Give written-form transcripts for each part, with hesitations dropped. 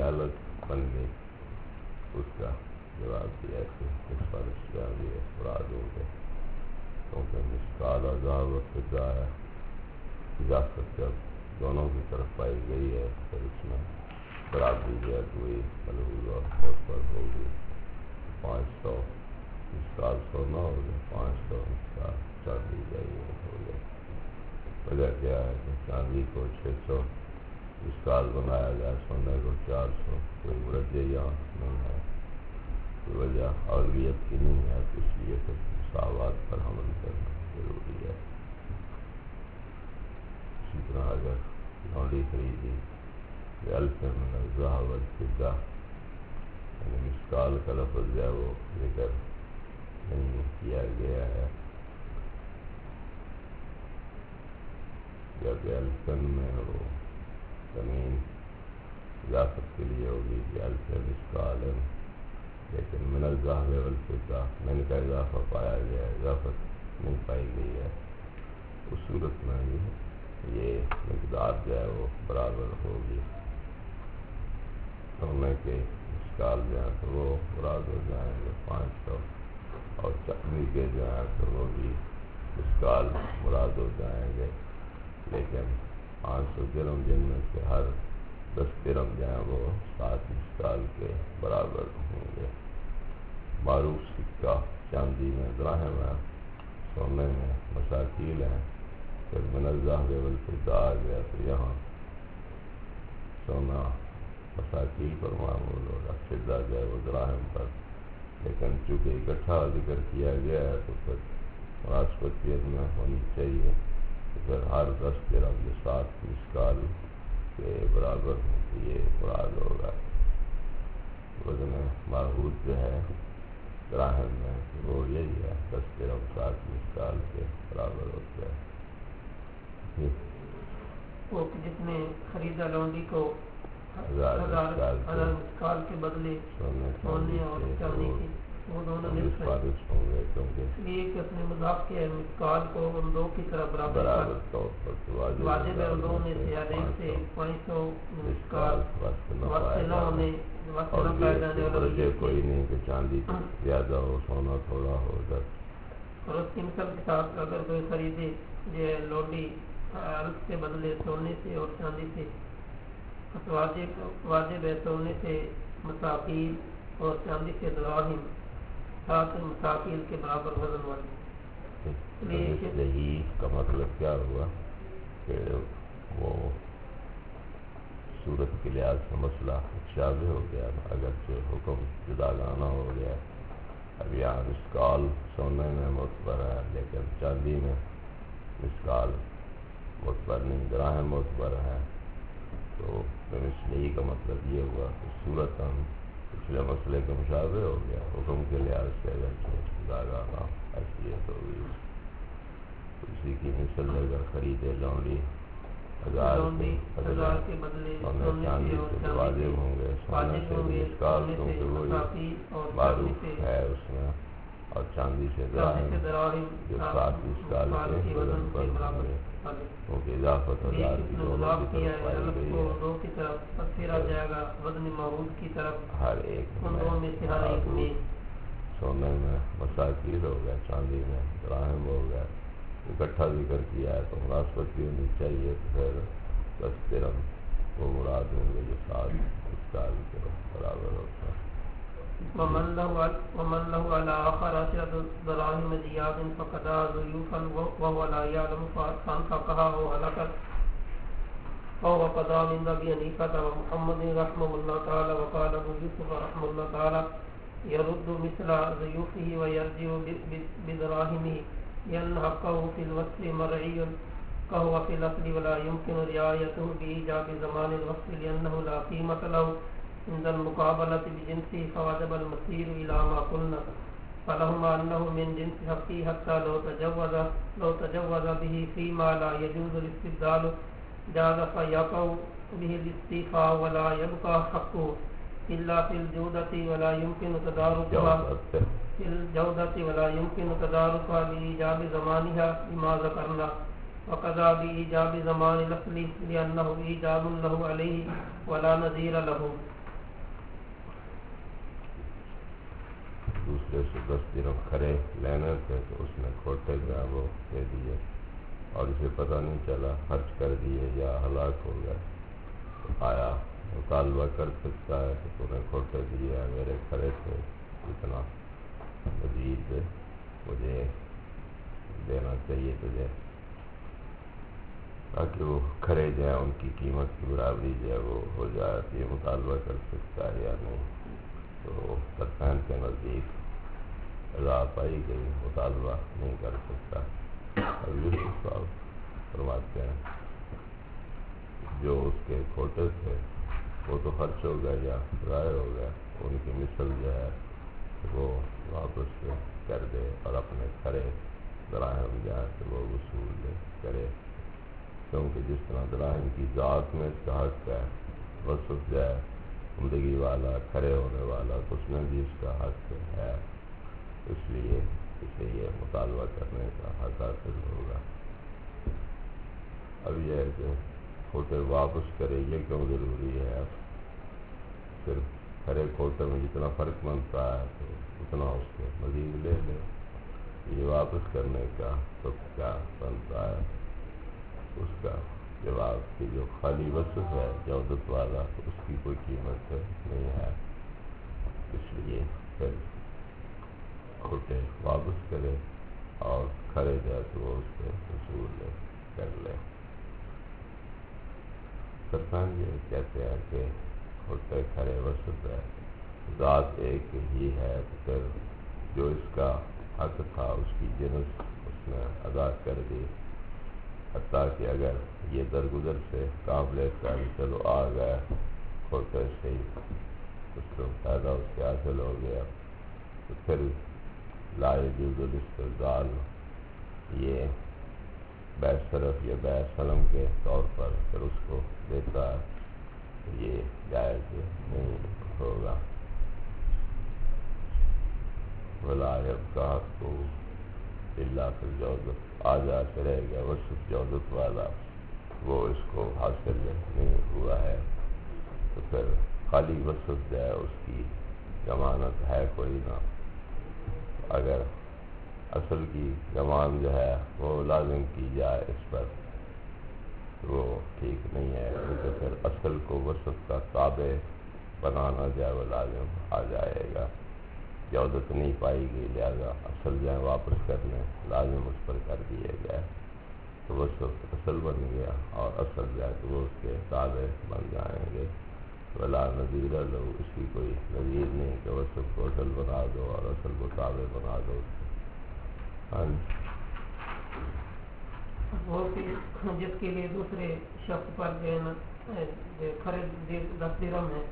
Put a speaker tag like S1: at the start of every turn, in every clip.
S1: الگ بن گئی. اس کا جواب دیا کہ اس پر اشیاء بھی مراد ہو گئے کیونکہ مثقال عذاب و فضا ہے. اضافت جب دونوں کی طرف پائی گئی ہے پھر اس میں برابری جو ہے کوئی ملحوظ اور پر ہوگی. 500 مثقال سونا ہو گیا, 500 مثقال چاندی چاہیے ہو گیا. وجہ کیا ہے کہ چاندی کو 600 مثقال بنایا گیا, سونے کو 400. کوئی مرجع یہاں نہیں ہے, کوئی وجہ اولویت کی نہیں ہے, تو اس لیے پھر مساوات پر عمل کرنا ضروری ہے. اسی طرح اگر لونڈی خریدی الف من الذهب والفضة, یعنی مثقال کا لفظ جو ہے وہ ذکر نہیں کیا گیا ہے, جب الفن میں وہ زمین اضافت کے لیے ہوگی کہ الف مثقال, لیکن من الذهب والفضة من کا اضافہ پایا گیا, اضافت نہیں پائی گئی ہے. اس صورت میں یہ مقدار جو ہے وہ برابر ہوگی. سونے کے مثقال جو ہیں تو وہ مراد ہو جائیں گے 500, اور چاندی کے جو ہیں تو وہ بھی مثقال مراد ہو جائیں گے. لیکن 500 درہم جن میں سے ہر 10 درہم جو ہیں وہ 7 مثقال کے برابر ہوں گے. معروف سکہ چاندی میں دراہم ہے, سونے میں مساکیل ہیں. پھر من الذهب والفضة آ گیا تو یہاں سونا مساکیل پر معمول ہوگا, فضہ جو ہے وہ دراہم پر. لیکن چونکہ اکٹھا ذکر کیا گیا ہے تو پھر مناسبت کی میں ہونی چاہیے کہ پھر ہر 10 درہم جو 7 مثقال کے برابر ہوں تو یہ مراد ہوگا. وزن معہود جو ہے دراہم میں وہ یہی ہے, 10 درہم 7 مثقال کے برابر ہوتا ہے.
S2: وہ جس نے خریدا لونڈی کو 1000 مثقال کے بدلے سونے اور چاندی کی, وہ دونوں
S1: فارغ ہوں گے کیونکہ
S2: اس لیے کہ اس نے مضاف کیا ہے مثقال کو ان دو کی طرف برابر
S1: طور پر
S2: واجب ہے. ان دونوں میں سے ہر ایک سے 500 مثقال وقت نہ ہونے
S1: اور یہ کوئی نہیں کہ چاندی زیادہ ہو سونا تھوڑا ہو.
S2: اور اس کی مثال کے ساتھ اگر کوئی خریدے جو لونڈی الف کے بدلے سونے سے اور چاندی سے, واجب ہے سونے سے مساکیل اور چاندی سے دراہم 7 مساکیل کے برابر وزن والی.
S1: یہی کا مطلب کیا ہوا کہ وہ صورت کے لحاظ سے مسئلہ شابہ ہو گیا, اگرچہ حکم جداگانہ ہو گیا. اب یہاں مثقال سونے میں معتبر ہے لیکن چاندی میں مثقال معتبر نہیں, دراہم معتبر ہے. تو یہی کا مطلب یہ ہوا کہ صورت ہم پچھلے مسئلے کے مشابہ ہو گیا. حکم کے لحاظ سے اگرچہ جداگانہ حیثیت ہوگی. اسی کی مثل اگر خریدے لونڈی 1000
S2: کے بدلے
S1: سونے چاندی سے واجب ہوں گے, سونے سے مثقال کیونکہ وہی معروف ہے اس میں, اور چاندی سے دراہم جو 7 مثقال کے وزن پر ہوں گے کیونکہ اضافت 1000 کی دونوں کی طرف پائی گئی ہے.
S2: دو کی طرف پھیرا جائے گا وزن معروف کی طرف
S1: ہر ایک میں. سونے میں مساکیل ہو گیا, چاندی میں دراہم ہو گیا. اکٹھا ذکر کیا ہے تو مناسبت بھی ہونی چاہیے. تو پھر 10 درہم وہ مراد ہوں گے جو 7 مثقال کے برابر ہوتا ہے.
S2: ومن له على آخر 10 دراهم زياد فقضى ضيوفا وهو لا يعلم فانفقها أو هلكت فهو قضى من أبي حنيفة ومحمد رحمه الله تعالى. وقال أبو يوسف رحمه الله تعالى يرد مثل ضيوفه ويرجع بدراهمه لأن حقه في الوصل مرعي كهو في الأصل ولا يمكن رعايته بإيجاب زمان الوصل لأنه لا قيمة له عند المقابلة بجنسه فوجب المسير إلى ما قلنا. فلهما أنه من جنس حقه حتى لو تجوز به فيما لا يجوز الاستبدال جاز فيقع به الاستيفاء ولا يبقى حقه إلا في الجودة ولا يمكن تداركها بإيجاب زمانها بما ذكرنا. وقضى بإيجاب زمان الأصل لأنه إيجاب له عليه ولا نظير له.
S1: دوسرے سے 10 درہم کھڑے لینے تھے تو اس نے کھوٹے جو ہیں وہ دے دیے اور اسے پتہ نہیں چلا خرچ کر دیے یا ہلاک ہو گئے. تو آیا مطالبہ کر سکتا ہے کہ تو نے کھوٹے دیے ہیں, میرے کھڑے تھے, اتنا مزید مجھے دینا چاہیے تجھے, تاکہ وہ کھڑے جو ہیں ان کی قیمت کی برابری جو ہے وہ ہو جائے. تو یہ مطالبہ کر سکتا ہے یا نہیں. تو ترفین کے نزدیک رضا پائی گئی, مطالبہ نہیں کر سکتا. اب یوسف صاحب فرماتے ہیں جو اس کے کھوٹے تھے وہ تو خرچ ہو گئے یا ضائع ہو گئے, ان کی مثل جو ہے وہ واپس کر دے اور اپنے کھڑے دراہم جو ہے تو وہ وصول کرے, کیونکہ جس طرح دراہم کی ذات میں اس کا حق ہے, وصف جو ہے زندگی والا کھڑے ہونے والا, تو اس میں بھی اس کا حق ہے. اس لیے اسے یہ مطالبہ کرنے کا حق حاصل ہوگا. اب یہ ہے کہ کھوٹے واپس کرے, یہ کیوں ضروری ہے؟ اب صرف کھڑے کھوٹے میں جتنا فرق بنتا ہے تو اتنا اس کو مزید لے لے. یہ واپس کرنے کا تو کیا بنتا ہے؟ اس کا جواب کہ جو خالی وصف ہے جودت والا تو اس کی کوئی قیمت نہیں ہے. اس لیے پھر کھوٹے واپس کرے اور کھڑے جائے تو وہ اس سے وصول کر لے. سرطان یہ کہتے ہیں کہ کھوٹے کھڑے وصف ہے, ذات ایک ہی ہے, تو پھر جو اس کا حق تھا اس کی جنس اس نے ادا کر دی. حتیٰ کہ اگر یہ درگزر سے کام لیتا ہے, چلو آ گئے کھوٹے سے ہی کچھ تو فائدہ اس کے حاصل ہو گیا, تو پھر لا یجوز الاستبدال, یہ بے صرف یا بے سلم کے طور پر پھر اس کو دیتا ہے, تو یہ جائز نہیں ہوگا. ولا یبقی حقہ الا فی الجوزۃ, آ جا کے رہ گیا وصف جوزت والا, وہ اس کو حاصل نہیں ہوا ہے, تو پھر خالی وصف جو ہے اس کی ضمانت ہے کوئی نہ. اگر اصل کی ضمان جو ہے وہ لازم کی جائے اس پر تو وہ ٹھیک نہیں ہے, کیونکہ پھر اصل کو وصف کا تابع بنانا جو ہے وہ لازم آ جائے گا. جودت نہیں پائی گئی, لہذا اصل جو ہے واپس کرنے لازم اس پر کر دیے گئے, تو وصف اصل بن گیا اور اصل جو ہے تو وہ اس کے تابع بن جائیں گے. ولا نظیر لو, اس کی کوئی نظیر نہیں کہ وصف کو اصل بنا دو اور اصل کو تابع بنا دو.
S2: وہ جس کے لیے دوسرے شخص پر جو ہے نا خرید 10 درہم ہے,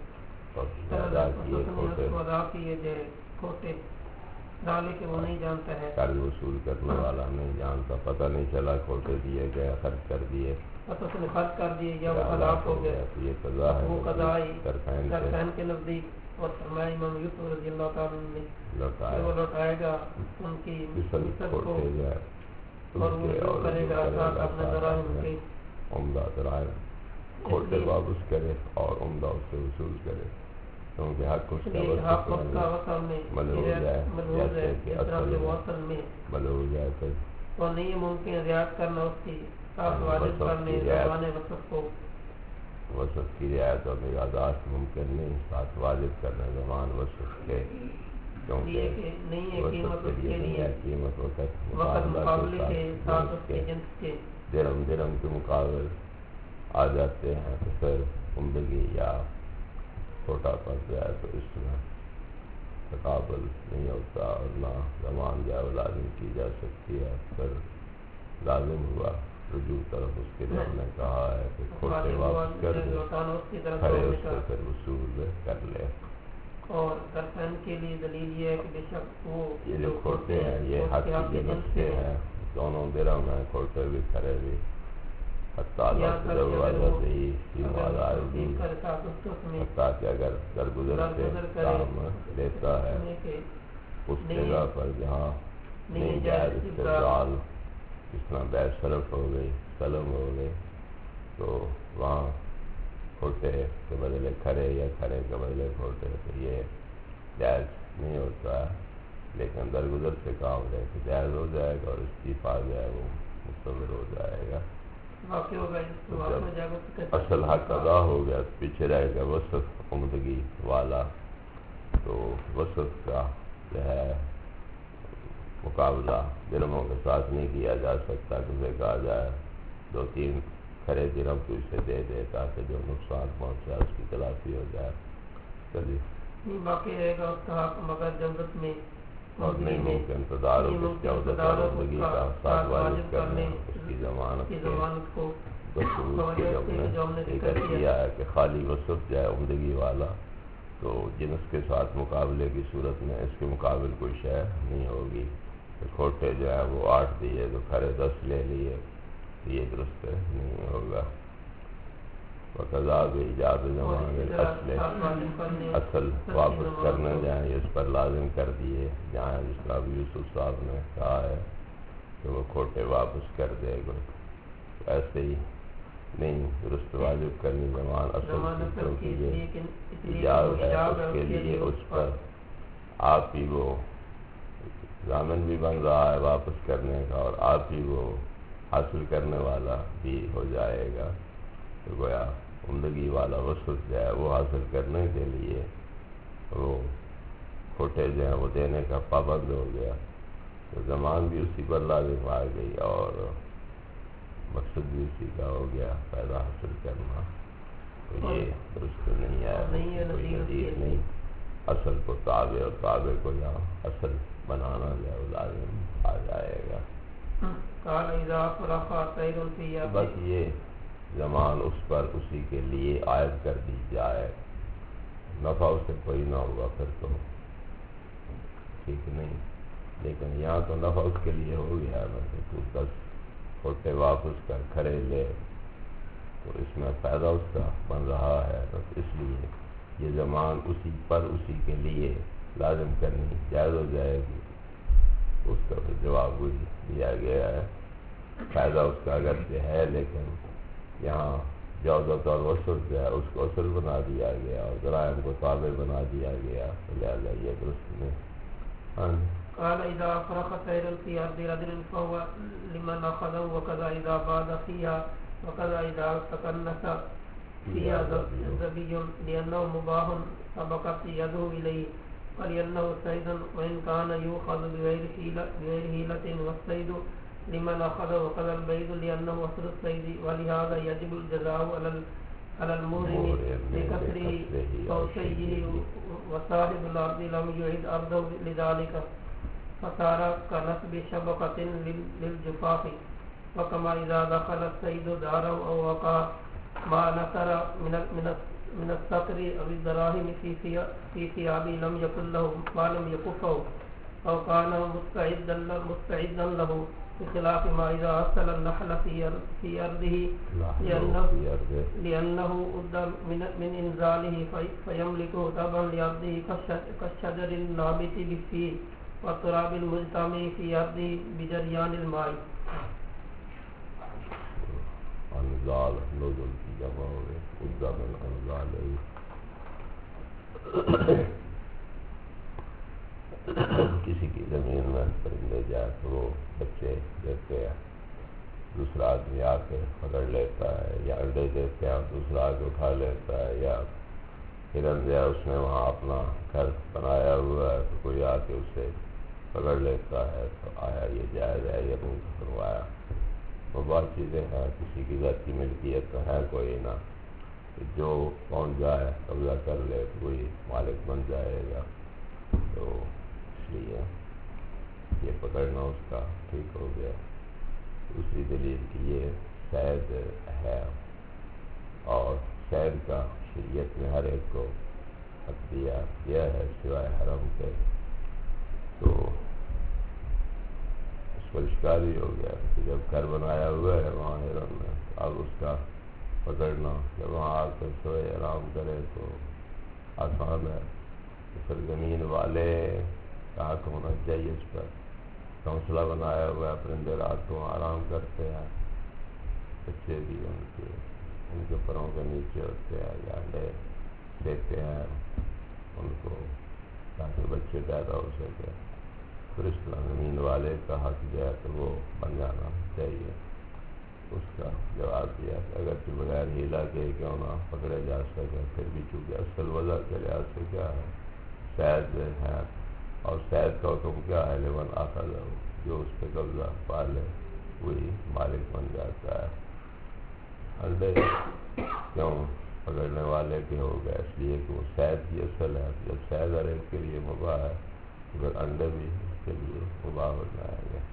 S2: ادا کیے جو کھوٹے ڈالے کہ وہ نہیں جانتا ہے,
S1: قرض وصول کرنے والا نہیں جانتا, پتہ نہیں چلا کھوٹے دیے گئے, خرچ کر دیے,
S2: اس نے خرچ کر دیے یا وہ ہلاک ہو گیا,
S1: یہ قضا ہے,
S2: وہ قضا
S1: درخین
S2: کے نزدیک. اور فرمایا امام یوسف رضی اللہ تعالیٰ نے وہ لوٹائے گا ان کی مثل کو, اور وہ جو کرے گا اپنے دراہم کے
S1: عمدہ دراہم کھوٹے واپس کرے اور عمدہ اس سے وصول کرے, کیونکہ حق اس کا
S2: وصل میں
S1: ملحوظ ہے, جیسے کہ اصل
S2: میں
S1: ملحوظ ہے,
S2: تو نہیں ممکن رعایت کرنا اس کی ساتھ واجب کرنے زبان وصف کو,
S1: وصف کی رعایت اور یاداشت ممکن نہیں ساتھ واجب کرنے زبان وصف کے, کیونکہ
S2: نہیں ہے قیمت اس کے لیے,
S1: قیمت
S2: وقت مقابلے کے ساتھ اس کے جنس کے
S1: درہم کے مقابل آ جاتے ہیں, تو پھر عمدگی یا چھوٹا پڑ جائے تو اس میں تقابل نہیں ہوتا اور نہ زمان جائے لازم کی جا سکتی ہے. پھر لازم ہوا رجوع طرف اس کے لیے ہم نے کہا ہے کہ کھوٹے واپس کر دے, کھڑے اس سے پھر وصول کر لے.
S2: اور درخین کے لیے دلیل یہ ہے کہ بے شک وہ
S1: یہ جو کھوٹے ہیں یہ حق کی جنس کے ہیں, دونوں درہم ہیں, کھوٹے بھی کھڑے بھی, حتیٰ کہ اگر درگزر سے کام لیتا ہے اس جگہ پر جہاں نہیں جائز استبدال, جس طرح بے صرف ہو گئی, سلم ہو گئی, تو وہاں کھوٹے کے بدلے کھڑے یا کھڑے کے بدلے کھوٹے, تو یہ جائز نہیں ہوتا ہے. لیکن درگزر سے کام رہے تو جائز ہو جائے گا، اور استعفا جو ہے وہ مستمر ہو جائے گا۔ جب اصل حق ادا ہو گیا تو پیچھے رہ گیا وسط عمدگی والا، تو وسط کا جو ہے مقابلہ درہموں کے ساتھ نہیں کیا جا سکتا، کسے کہا جائے 2-3 کھڑے درہم تو اسے دے دے تاکہ جو نقصان پہنچا اس کی تلافی ہو جائے۔ چلیے
S2: باقی رہے گا اس کا حق مگر جمرت میں
S1: اور نہیں ممکن تدارک اس کے عہدگی کا ساتھ واجب کرنے اس کی ضمانت
S2: کو
S1: جو ہم نے ذکر کیا ہے کہ خالی وصف جو ہے عمدگی والا، تو جنس کے ساتھ مقابلے کی صورت میں اس کے مقابل کوئی شے نہیں ہوگی۔ کھوٹے جو ہے وہ 8 دیے تو کھڑے 10 لے لیے، یہ درست نہیں ہوگا۔ وقضا ایجاب زمان اصل واپس کرنے جائیں اس پر لازم کر دیے، جہاں جس طرح یوسف صاحب نے کہا ہے کہ وہ کھوٹے واپس کر دے گا، ایسے ہی نہیں درست واجب کرنی زمان اصل کی، کیونکہ یہ ایجاب ہے اس کے لیے اس پر آپ ہی وہ ضامن بھی بن رہا ہے واپس کرنے کا، اور آپ ہی وہ حاصل کرنے والا بھی ہو جائے گا۔ تو گویا عمدگی والا وصف جو ہے وہ حاصل کرنے کے لیے وہ کھوٹے جو ہیں وہ دینے کا پابند ہو گیا، تو زمان بھی اسی پر لازم آ گئی اور مقصد بھی اسی کا ہو گیا، فائدہ حاصل کرنا۔ تو یہ درست نہیں ہے، کوئی نظیر نہیں، اصل کو تابع اور تابع کو یہاں اصل بنانا جو ہے وہ لازم آ جائے گا۔ بس یہ زمان اس پر اسی کے لیے عائد کر دی جائے، نفع اس سے کوئی نہ ہوگا پھر تو ٹھیک نہیں، لیکن یہاں تو نفع اس کے لیے ہو گیا ہے، بس تو 10 کھوٹے واپس کر کھڑے لے، تو اس میں فائدہ اس کا بن رہا ہے، تو اس لیے یہ زمان اسی پر اسی کے لیے لازم کرنی جائز ہو جائے گی۔ اس کا پھر جواب وہی دیا گیا ہے، فائدہ اس کا اگرچہ ہے لیکن یہاں جوزت اور وصف جو ہے اس کو اصل بنا دیا گیا اور جرائم کو تابع بنا دیا گیا، لہٰذا یہ درست نہیں۔
S2: قال اذا فرق سير في ارض رجل فهو لمن اخذه، وكذا اذا باد فيها، وكذا اذا تكنس فيها ذبي لانه مباح سبقت يده اليه، فلانه صيد وان كان يؤخذ بغير حيلة، والصيد لمن اخذه، وكذا البيض لانه اصل الصيد، ولهذا يجب الجزاء على المورم لكسره قوسيه، وصاحب الارض لم يعد ارضه لذلك فصار كنسب شبكة للجفاف، وكما إذا دخل الصيد داره أو وقع ما نثر من السطر أو الدراهم في ثيابه لم يكن له ما لم يكفه، أو كان مستعدا له، بخلاف ما إذا أصل النحل في أرضه لأنه أد من إنزاله فيملكه تبعا لأرضه كالشجر النابت بالفيه والتراب المجتمع في أرضه بجريان الماء۔
S1: انزال نزل کی جمع ہو گئی، ادہ من انزال ہے۔ کسی کی زمین میں پرندے جائے تو وہ بچے دیتے ہیں، دوسرا آدمی آ کے پکڑ لیتا ہے، یا انڈے دیتے ہیں اور دوسرا آ کے اٹھا لیتا ہے، یا ہرن جو ہے اس نے وہاں اپنا گھر بنایا ہوا ہے تو کوئی آ کے اسے پکڑ لیتا ہے، تو آیا یہ جائز ہے یا نہیں کروایا؟ وہ بات چیزیں ہیں، کسی کی ذاتی ملکیت تو ہے کوئی نہ، کہ جو پہنچ جائے قبضہ کر لے تو وہی مالک بن جائے گا، تو اس لیے یہ پکڑنا اس کا ٹھیک ہو گیا۔ دوسری دلیل کہ یہ صید ہے، اور صید کا شریعت میں ہر ایک کو حق دیا گیا ہے سوائے حرم کے، تو اس پر اشکال ہی ہو گیا کہ جب گھر بنایا ہوا ہے وہاں حرم میں، اب اس کا پکڑنا جب وہاں آ کر سوئے آرام کرے تو آسان ہے، پھر زمین والے کا حق ہونا چاہیے اس پر، گھونسلہ بنایا ہوا ہے، پرندے رات کو آرام کرتے ہیں، بچے بھی ان کے پروں کے نیچے ہوتے ہیں یا انڈے دیتے ہیں ان کو تاکہ بچے پیدا ہو سکے، پھر اس طرح زمین والے کا حق جو ہے تو وہ بن جانا چاہیے. اس کا جواب دیا کہ اگرچہ بغیر ہیلا کے کیوں نہ پکڑے جا سکے پھر بھی چونکہ اصل وضع کے لحاظ سے کیا ہے شاید ہے اور شاید کا حکم کیا ہے لیون آخر جو اس پہ قبضہ پا لے وہی مالک بن جاتا ہے. انڈے کیوں پکڑنے والے کے ہو گئے اس لیے کہ وہ شاید کی اصل ہے. جب شاید ہر ایک کے لیے مباح ہے تو پھر انڈے بھی اس کے لیے مباح ہو جائیں گے.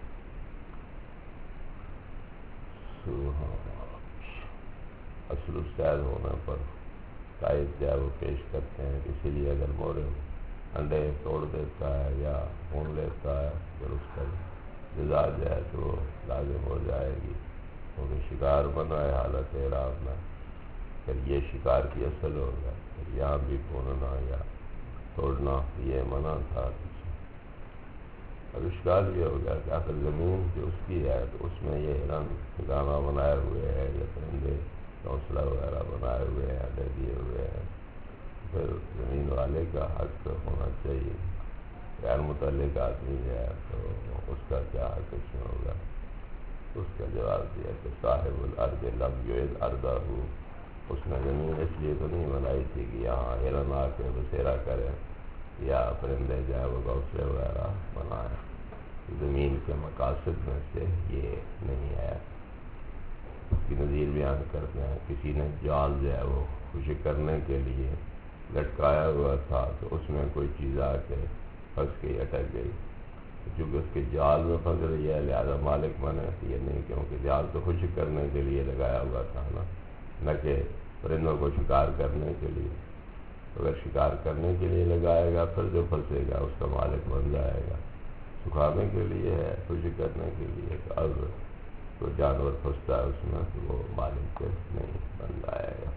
S1: اصل الشاید ہونے پر قائد جو ہے وہ پیش کرتے ہیں. اسی لیے اگر مورد انڈے توڑ دیتا ہے یا خون لیتا ہے پھر اس کا جزا جو ہے تو لازم ہو جائے گی کیونکہ شکار بنا ہے حالت احرام میں. پھر یہ شکار کی اصل ہوگا. پھر یہاں بھی پھوننا یا توڑنا یہ منع تھا. اب اشکال یہ ہوگا کہ آخر زمین جو اس کی ہے تو اس میں یہ ہرن ٹھکانہ بنائے ہوئے ہیں یا پرندے گھونسلہ وغیرہ بنائے ہوئے ہیں انڈے دیے ہوئے ہیں. پھر زمین والے کا حق ہونا چاہیے. غیر متعلق آدمی ہے تو اس کا کیا حق اس میں ہوگا. اس کا جواب دیا کہ صاحب الارض لم یعد ارضہ، اس نے زمین اس لیے تو نہیں بنائی تھی کہ یہاں ہرن آ کے بسیرا کرے یا پرندے جو ہے وہ گھونسلے وغیرہ بنائیں. زمین کے مقاصد میں سے یہ نہیں ہے. اس کی نظیر بیان کرتے ہیں کسی نے جال جو ہے وہ خشک کرنے کے لیے لٹکایا ہوا تھا تو اس میں کوئی چیز آ کے پھنس گئی اٹک گئی. چونکہ اس کے جال میں پھنس رہی ہے لہٰذا مالک بنے یہ نہیں کیونکہ جال تو خشک کرنے کے لیے لگایا ہوا تھا نہ کہ پرندوں کو شکار کرنے کے لیے. اگر شکار کرنے کے لیے لگائے گا پھر جو پھنسے گا اس کا مالک بن جائے گا. سکھانے کے لیے ہے خشک کرنے کے لیے تو اب کوئی جانور پھنستا ہے اس میں تو وہ مالک نہیں بن جائے گا.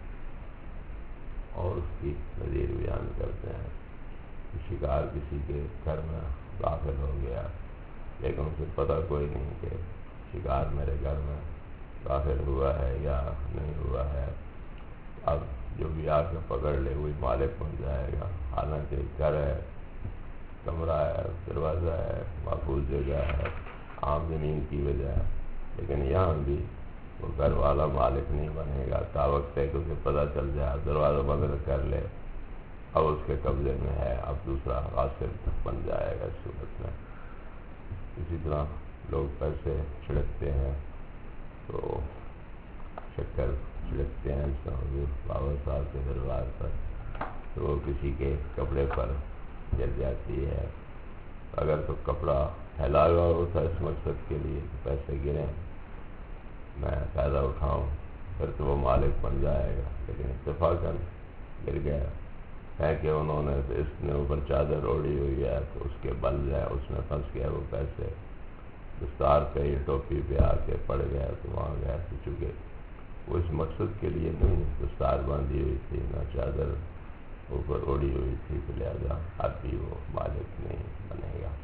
S1: اور اس کی نظیر بیان کرتے ہیں کہ شکار کسی کے گھر میں داخل ہو گیا لیکن اسے پتہ کوئی نہیں کہ شکار میرے گھر میں داخل ہوا ہے یا نہیں ہوا ہے. اب جو بھی آ کے پکڑ لے وہی مالک بن جائے گا. حالانکہ گھر ہے، کمرہ ہے، دروازہ ہے، محفوظ جگہ ہے، عام زمین کی وجہ ہے، لیکن یہاں بھی وہ گھر والا مالک نہیں بنے گا. تا وقت ہے کہ اسے پتہ چل جائے دروازہ بند کر لے اب اس کے قبضے میں ہے اب دوسرا غاصب بن جائے گا اس صورت میں. اسی طرح لوگ پیسے چھڑکتے ہیں تو شکر چھڑکتے ہیں اس طرح حضور بابا صاحب کے دربار پر تو وہ کسی کے کپڑے پر گر جاتی ہے. اگر تو کپڑا پھیلا ہوا ہوتا ہے اس مقصد کے لیے کہ پیسے گریں میں فائدہ اٹھاؤں پھر تو وہ مالک بن جائے گا. لیکن اتفاقاً گر گیا ہے کہ انہوں نے تو اس نے اوپر چادر اوڑھی ہوئی ہے تو اس کے بل جو ہے اس میں پھنس گیا وہ پیسے دستار پہ یا ٹوپی پہ آ کے پڑ گیا تو وہاں گیا. تو چونکہ وہ اس مقصد کے لیے نہیں دستار باندھی ہوئی تھی نہ چادر اوپر اوڑھی ہوئی تھی تو لہٰذا اب بھی وہ مالک نہیں بنے گا.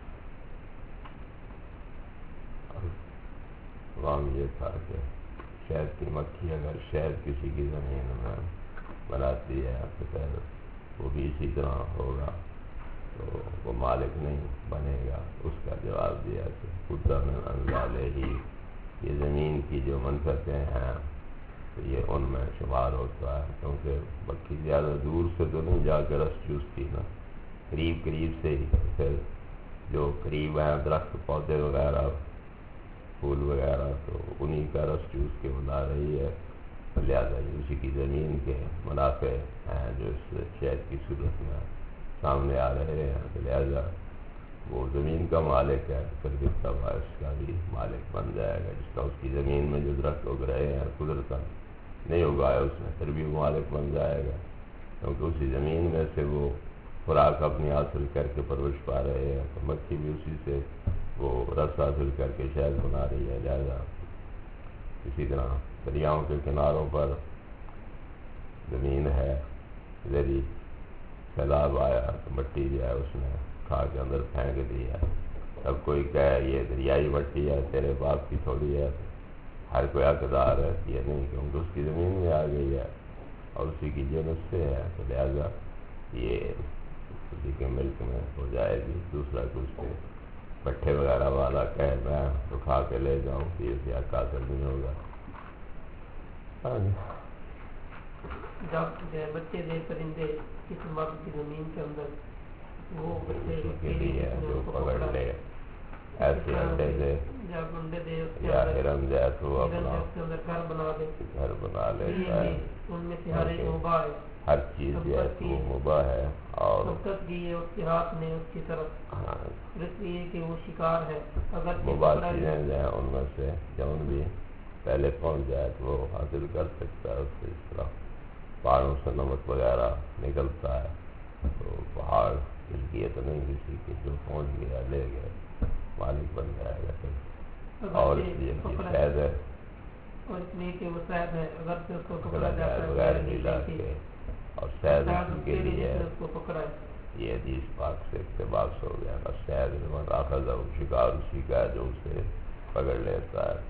S1: عوام یہ تھا کہ شہد کی مکھی اگر شہد کسی کی زمین میں بناتی ہے تو پھر وہ بھی اسی طرح ہوگا تو وہ مالک نہیں بنے گا. اس کا جواب دیا کہ خدا میں انزالے ہی یہ زمین کی جو منفعتیں ہیں تو یہ ان میں شمار ہوتا ہے کیونکہ مکھی زیادہ دور سے تو نہیں جا کے رس چوستی نا قریب سے ہی. پھر جو قریب ہیں درخت پودے وغیرہ پھول وغیرہ تو انہی کا رس چوس کے بنا رہی ہے. لہٰذا اسی کی زمین کے منافع ہیں جو اس شہد کی صورت میں سامنے آ رہے ہیں تو لہٰذا وہ زمین کا مالک ہے پھر کس طرح اس کا بھی مالک بن جائے گا. جس طرح اس کی زمین میں جو درخت اگ رہے ہیں قدرتاً نہیں اگایا اس میں پھر بھی وہ مالک بن جائے گا کیونکہ اسی زمین میں سے وہ خوراک اپنی حاصل کر کے پرورش پا رہے ہیں. تو مکھی بھی اسی سے وہ رس حاصل کر کے شہد بنا رہی ہے. لہٰذا اسی طرح دریاؤں کے کناروں پر زمین ہے زری سیلاب آیا تو مٹی جو ہے اس نے کھا کے اندر پھینک دی ہے. اب کوئی کہے یہ دریائی مٹی ہے تیرے باپ کی تھوڑی ہے ہر کوئی حقدار ہے یہ نہیں کیونکہ اس کی زمین میں آ گئی ہے اور اسی کی جنس سے ہے تو لہٰذا یہ کسی کے ملک میں ہو جائے گی دوسرا کچھ پہ پٹھے وغیرہ والا کہے میں اٹھا کے لے جاؤں کہ اس یا قاتل نہیں ہوگا.
S2: جب بچے دے پرندے کس مرد کی زمین کے اندر وہ بچے
S1: کے لیے جو پکڑ لے ایسے انڈے دے
S2: جب انڈے دے
S1: یا ہرن دے تو اپنا
S2: گھر بنا دے
S1: گھر بنا لیتا ہے.
S2: ان میں سے ہر ایک مباح ہے,
S1: ہر چیز جو ہے وہ مباح ہے. اور
S2: سبقت کی ہے اس کے ہاتھ میں اس کی طرف اس لیے کہ وہ شکار ہے. اگر
S1: مباح چیزیں جو ہیں ان میں سے جون بھی پہلے پہنچ جائے تو وہ حاصل کر سکتا ہے. اس سے اس طرح پہاڑوں سے نمک وغیرہ نکلتا ہے تو پہاڑ ملکیت نہیں کسی کی, جو پہنچ گیا لے گیا مالک بن جائے گا. اور اس لیے شہد ہے
S2: اور اس لیے کہ وہ شہد ہے اگر سے اس کو
S1: پکڑا جائے بغیر ملا کے, اور شہد کے لیے
S2: اس کو پکڑا ہے.
S1: یہ حدیث پاک سے اقتباس ہو گیا نا, شہد من اخذ شکار اسی کا ہے جو اسے پکڑ لیتا ہے.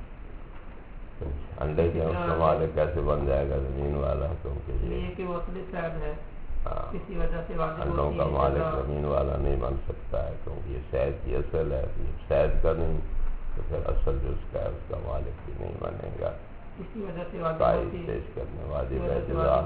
S1: انڈے کے اس کا مالک کیسے بن جائے گا زمین والا, کیونکہ
S2: یہ کہ وہ اصلی شہد ہے کسی وجہ سے
S1: انڈوں کا مالک زمین والا نہیں بن سکتا ہے کیونکہ یہ شہد کی اصل ہے. شہد کا نہیں تو پھر اصل جو اس کا ہے اس کا مالک بھی نہیں بنے گا.
S2: اسی وجہ سے
S1: پیش کرنے واجب ہے جزا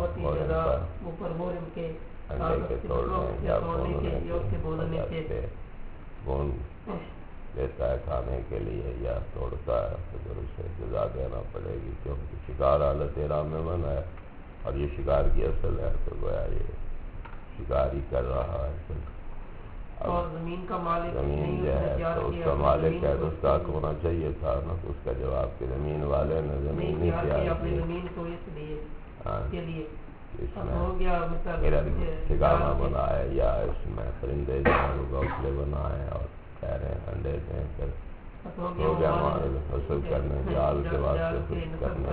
S2: مورم کے
S1: انڈے کے توڑنے یا بھوننے کے بھون دیتا ہے کھانے کے لیے یا توڑتا ہے تو پھر اسے جزا دینا پڑے گی, کیونکہ شکار حالت احرام میں منع ہے اور یہ شکار کی اصل ہے تو گویا یہ شکار ہی کر رہا ہے.
S2: اور زمین کا مالک
S1: زمین جو ہے تو اس کا مالک ہے تو اس کا حق ہونا چاہیے تھا نا. تو اس کا جواب کہ زمین والے نے زمین نہیں تیار کی
S2: زمین کو اس لیے
S1: اس میں ٹھکانہ بنایا یا اس میں پرندے جانوروں کا گھونسلے بنائے اور کہہ رہے ہیں انڈے دیں. پھر ہو گیا حاصل کرنے جال کے واسطے خشک کرنے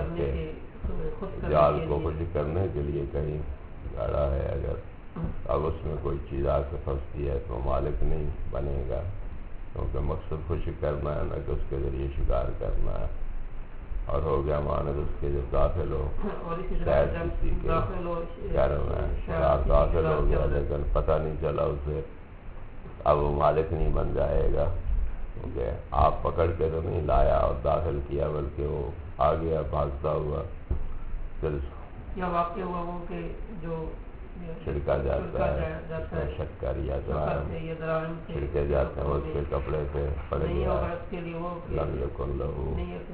S1: کے جال کو خشک کرنے کے لیے کہیں گاڑا ہے, اگر اب اس میں کوئی چیز آ کے پھنستی ہے تو مالک نہیں بنے گا, کیونکہ مقصد خشک کرنا ہے نہ کہ اس کے ذریعے شکار کرنا ہے. اور ہو گیا مانند اس کے جو داخل ہو شاید کسی کے گھر میں شکار داخل ہو گیا لیکن پتہ نہیں چلا اسے, اب وہ مالک نہیں بن جائے گا کیونکہ آپ پکڑ کے تو نہیں لایا اور داخل کیا بلکہ وہ آ گیا بھاگتا ہوا. پھر
S2: کیا واقع ہوا وہ کہ جو
S1: چھڑکا جاتا ہے شکر یا دراہم چھڑکے جاتے ہیں اس کے کپڑے پہ پڑ گیا لم یکن لہو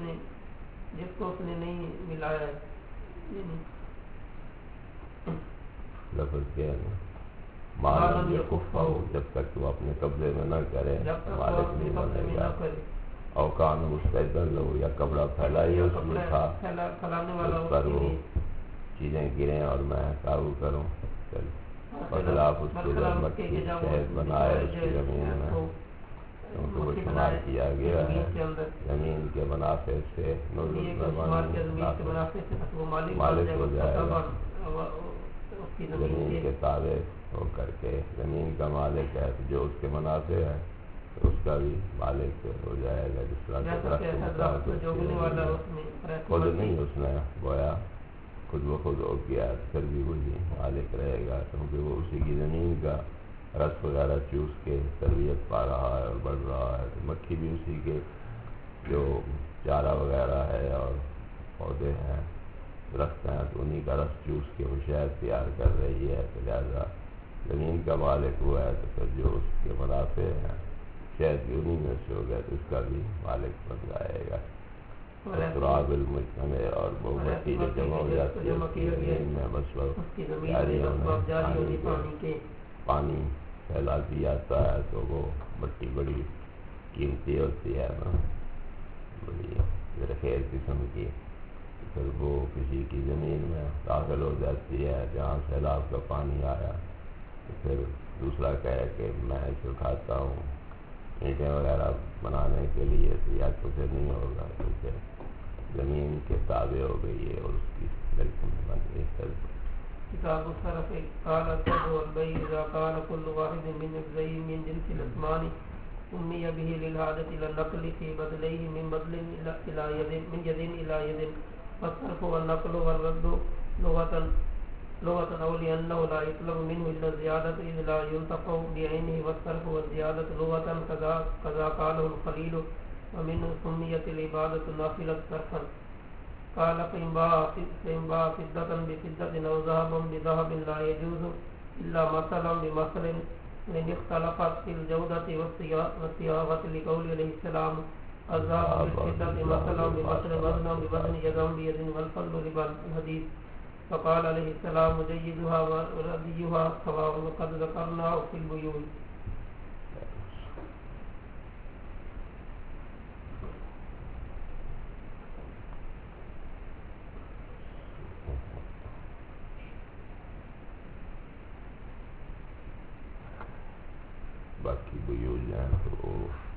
S2: جس کو اس نے نہیں ملایا ہے
S1: لفظ کیا ہے نا معلوم یکف ہو, جب تک وہ اپنے قبضے میں نہ کرے مالک نہیں بنے گا. اوقان مستعدن لہو یا کپڑا پھیلائیے اس میں تھا اس پر وہ چیزیں گریں اور میں قابو کروں. بخلاف اس کے جب مٹی شہد بنائے اس کی زمین میں کیونکہ وہ شمار کیا گیا ہے زمین کے منافع سے مالک ہو جائے گا زمین کے تابع ہو کر کے. زمین کا مالک ہے تو جو اس کے منافع ہے تو اس کا بھی مالک ہو جائے گا. جس طرح خود نہیں اس نے گویا خود بخود ہو گیا پھر بھی وہی مالک رہے گا کیونکہ وہ اسی کی زمین کا رس وغیرہ چوس کے تربیت پا رہا ہے اور بڑھ رہا ہے. مکھی بھی اسی کے جو چارہ وغیرہ ہے اور پودے ہیں درخت ہیں تو انہی کا رس چوس کے وہ شہد تیار کر رہی ہے. تو لہٰذا زمین کا مالک ہوا ہے تو پھر جو اس کے منافع ہیں شہد کی انہی میں سے ہو گیا تو اس کا بھی مالک بن جائے گا. تراب المجتمع اور وہ مٹی جو جمع ہو جاتی ہے اس کی زمین میں بس وقت جاریوں میں پانی پھیلاتی جاتا ہے تو وہ مٹی بڑی قیمتی ہوتی ہے نا, بڑی زرخیز قسم کی. پھر وہ کسی کی زمین میں داخل ہو جاتی ہے جہاں سیلاب کا پانی آیا تو پھر دوسرا کہے کہ میں اسے اٹھاتا ہوں اینٹیں وغیرہ بنانے کے لیے تو یا تو پھر نہیں ہوگا کیونکہ زمین کے تابع ہو گئی ہے اور اس کی بالکل بن گئی.
S2: کتاب الصرف قال الصرف والبيع اذا كان كل واحد من اجزئه من جنس الاسمان سمي به للحاجة الى النقل في بدليه من بدل الى يد من يد الى يد. والصرف والنقل والرد لغة لغة أو لأنه لا يطلب منه إلا الزيادة إذ لا ينتفع بعينه والصرف والزيادة لغة كذا قاله الخليل ومنه سميت العبادة نافلة صرفا. قال فإن باع فضة بفضة أو ذهبا بذهب لا يجوز إلا مثلا بمثل وإن اختلفت في الجودة والصياغة لقول عليه السلام الذهب بالفضة مثلا بمثل وزنا بوزن يدا بيد والفضل ربا الحديث. فقال عليه السلام جيدها ورديها سواء وقد ذكرناه في البيوع.
S1: باقی بیوع جو ہیں تو وہ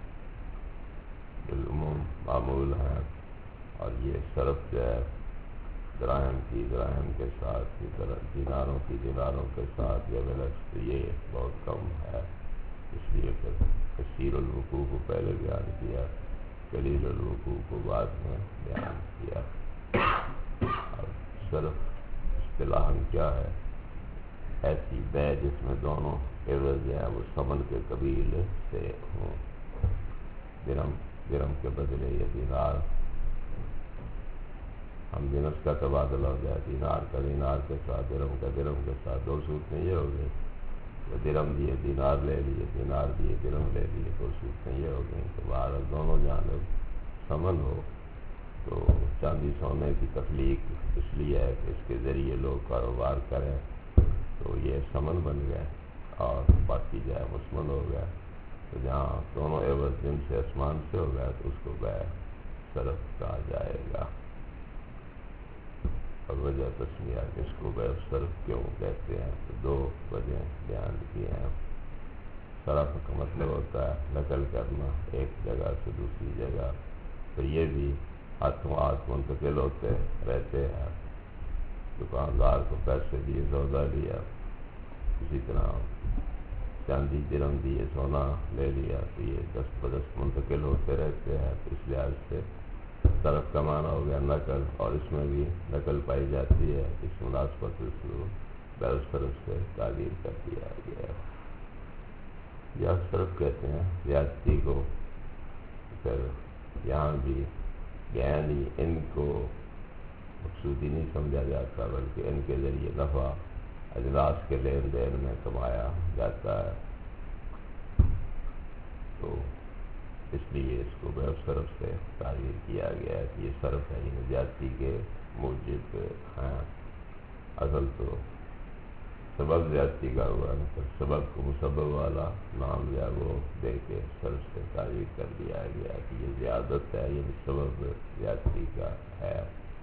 S1: بالعموم معمول ہیں، اور یہ صرف جو ہے دراہم کے ساتھ دیناروں کے ساتھ یا بالعکس تو یہ بہت کم ہے. اس لیے پھر کثیر الوقوع کو پہلے بیان کیا، قلیل الوقوع کو بعد میں بیان کیا. اور صرف اصطلاحاً کیا ہے؟ ایسی بے جس میں دونوں عوض ہیں وہ ثمن کے قبیل سے ہوں. درہم کے بدلے یہ دینار، ہم دینس کا تبادلہ ہو گیا، دینار کے ساتھ درہم کے ساتھ، دو صورتیں یہ ہو گئی. وہ درہم دیے دینار لے لیے، دینار دیے درہم لے لیے، دو صورتیں یہ ہو گئیں. تو بہرحال دونوں جانب ثمن ہو. تو چاندی سونے کی تخلیق اس لیے ہے کہ اس کے ذریعے لوگ کاروبار کریں، تو یہ ثمن بن گئے اور باقی جو ہے مسمن ہو گیا. تو جہاں دونوں عوض جن سے آسمان سے ہو گیا تو اس کو بے صرف کہا جائے گا. اور وجہ تسمیہ اس کو بے صرف کیوں کہتے ہیں تو دو وجہ بیان کی ہیں. صرف کا مطلب ہوتا ہے نقل کرنا ایک جگہ سے دوسری جگہ. تو یہ بھی ہاتھوں ہاتھ منتقل ہوتے رہتے ہیں. دکاندار کو پیسے دیے سودا لیا، اسی طرح چاندی درہم دیے سونا لے لیا، تو یہ دست بدست منتقل ہوتے رہتے ہیں. تو اس لحاظ سے صرف کا معنی ہو گیا نقل، اور اس میں بھی نقل پائی جاتی ہے. اس مناسبت کو بے صرف سے تعبیر کر دیا گیا. یا صرف کہتے ہیں زیادتی کو. پھر یہاں بھی یعنی ان کو مقصودی نہیں سمجھا جاتا، بلکہ ان کے ذریعے نفع اجناس کے لین دین میں کمایا جاتا ہے. تو اس لیے اس کو بے صرف سے تعبیر کیا گیا ہے کہ یہ صرف ہے، یعنی زیادتی کے موجب ہیں. اصل تو سبب زیادتی کا ہوا ہے، پھر سبب کو مسبب والا نام جو ہے وہ دے کے صرف سے تعبیر کر دیا گیا کہ یہ زیادت ہے، یعنی سبب زیادتی کا ہے.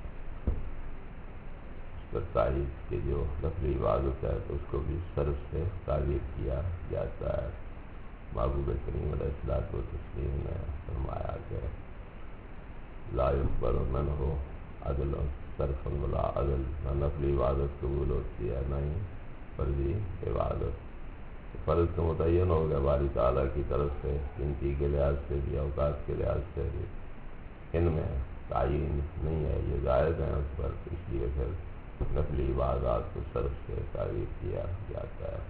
S1: تائید کے جو لفظی عبادت ہے تو اس کو بھی صرف سے تعبیر کیا جاتا ہے. محبوب کریم علیہ الصلوۃ والتسلیم نے فرمایا کہ لا یقبل منہ عدل صرف ولا عدل، نہ نفلی عبادت قبول ہوتی ہے نہ ہی فرضی عبادت. فرض تو متعین ہو گیا باری تعالیٰ کی طرف سے، گنتی کے لحاظ سے بھی اوقات کے لحاظ سے بھی. ان میں تعین نہیں ہے، یہ زائد ہیں اس پر، اس لیے پھر نفلی عبادات کو صرف سے تعبیر کیا جاتا ہے.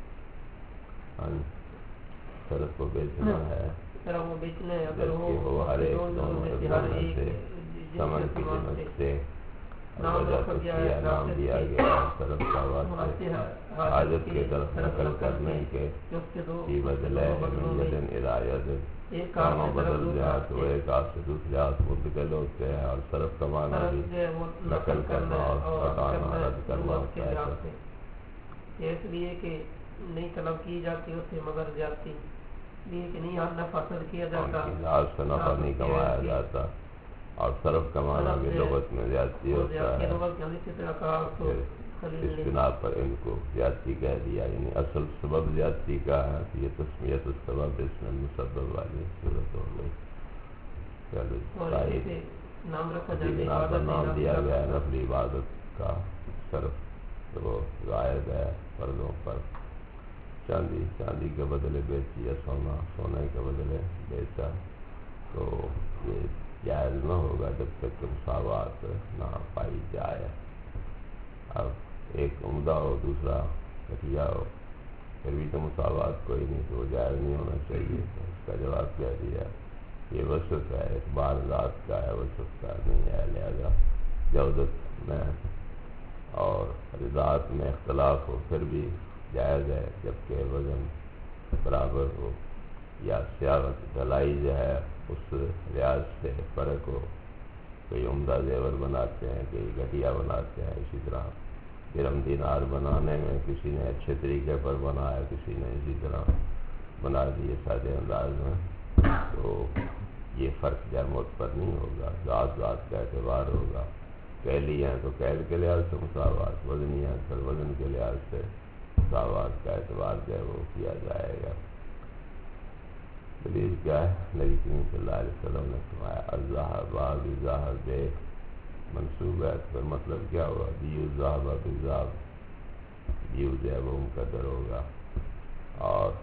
S1: صرف کو بیچنا ہے جبکہ وہ ہر ایک دونوں سے ثمن کی جنس سے وجہ تسمیہ نام دیا گیا. صرف کا واسطے حاجت کے طرف نقل کرنے کے کی بدلے من یدن الی یدن، دونوں بدل جائے تو ایک ہاتھ سے دوسرے ہاتھ منتقل ہوتے ہیں. اور صرف کا معنی بھی نقل کرنا اور ہٹانا رد کرنا ہوتا ہے.
S2: اس لیے کہ نہیں طلب کی جاتی اس سے مگر جاتی، لیے کہ نہیں آنا فصل کیا جاتا،
S1: لحاظ سے نفع نہیں کمایا جاتا. اور صرف کا معنی بھی لغت میں زیادتی ہوتا ہے. اس بنا پر ان کو زیادتی کہہ دیا، یعنی اصل سبب زیادتی کا ہے. تو یہ تسمیت السبب اس میں مسبب والی صورت ہو گئی. نام دیا گیا ہے نفلی عبادت کا صرف، تو وہ زائد ہے فرضوں پر. چاندی کے بدلے بیچی یا سونے کے بدلے بیچا تو یہ جائز نہ ہوگا جب تک کہ مساوات نہ پائی جائے. اب ایک عمدہ ہو دوسرا گھٹیا ہو پھر بھی تو مساوات کوئی نہیں، تو وہ جائز نہیں ہونا چاہیے. تو اس کا جواب کیا دیا، یہ وسط ہے، اس بار ذات کا ہے، وسط کا نہیں ہے. لہذا جودت میں اور ذات میں اختلاف ہو پھر بھی جائز ہے، جبکہ وزن برابر ہو یا سیاحت ڈھلائی جو ہے اس ریاض سے فرق ہو. کوئی عمدہ زیور بناتے ہیں، کوئی گھٹیا بناتے ہیں. اسی طرح درہم دینار بنانے میں کسی نے اچھے طریقے پر بنایا، کسی نے اسی طرح بنا دیے سادے انداز میں. تو یہ فرق جہمت پر نہیں ہوگا، ذات ذات کا اعتبار ہوگا. کیلی ہیں تو کیل کے لحاظ سے مساوات، وزنی ہیں تو وزن کے لحاظ سے مساوات کا اعتبار جو ہے وہ کیا جائے گا. دلیل کیا ہے؟ نبی کریم صلی اللہ علیہ وسلم نے فرمایا الذهب بالذهب منصوب ہے. تو مطلب کیا ہوا، بیع الذهب بالذهب، بیع جو ہے وہ مقدر ہوگا. اور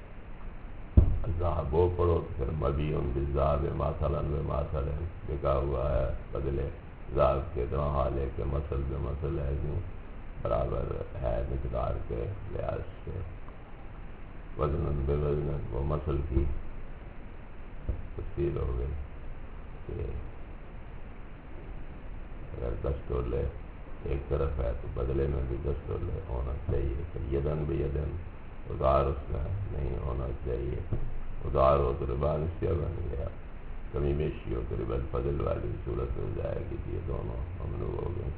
S1: الذهب وہ پڑھو تو پھر مبیع بالذهب مثلا بمثل لکھا ہوا ہے بدلے ذهب کے دو حالے کے مثل بمثل ہے جو برابر ہے مقدار کے لحاظ سے. وزن بوزن وہ مثل کی تفصیل ہو گئی کہ اگر 10 تولے ایک طرف ہے تو بدلے میں بھی 10 تولے ہونا چاہیے. پھر یدن بھی یدن ادھار اس میں نہیں ہونا چاہیے. ادھار ہو تو ربا نسیہ بن گیا، کمی بیشی ہو تو ربا الفضل والی صورت ہو جائے گی. یہ دونوں ممنوع ہو گئے.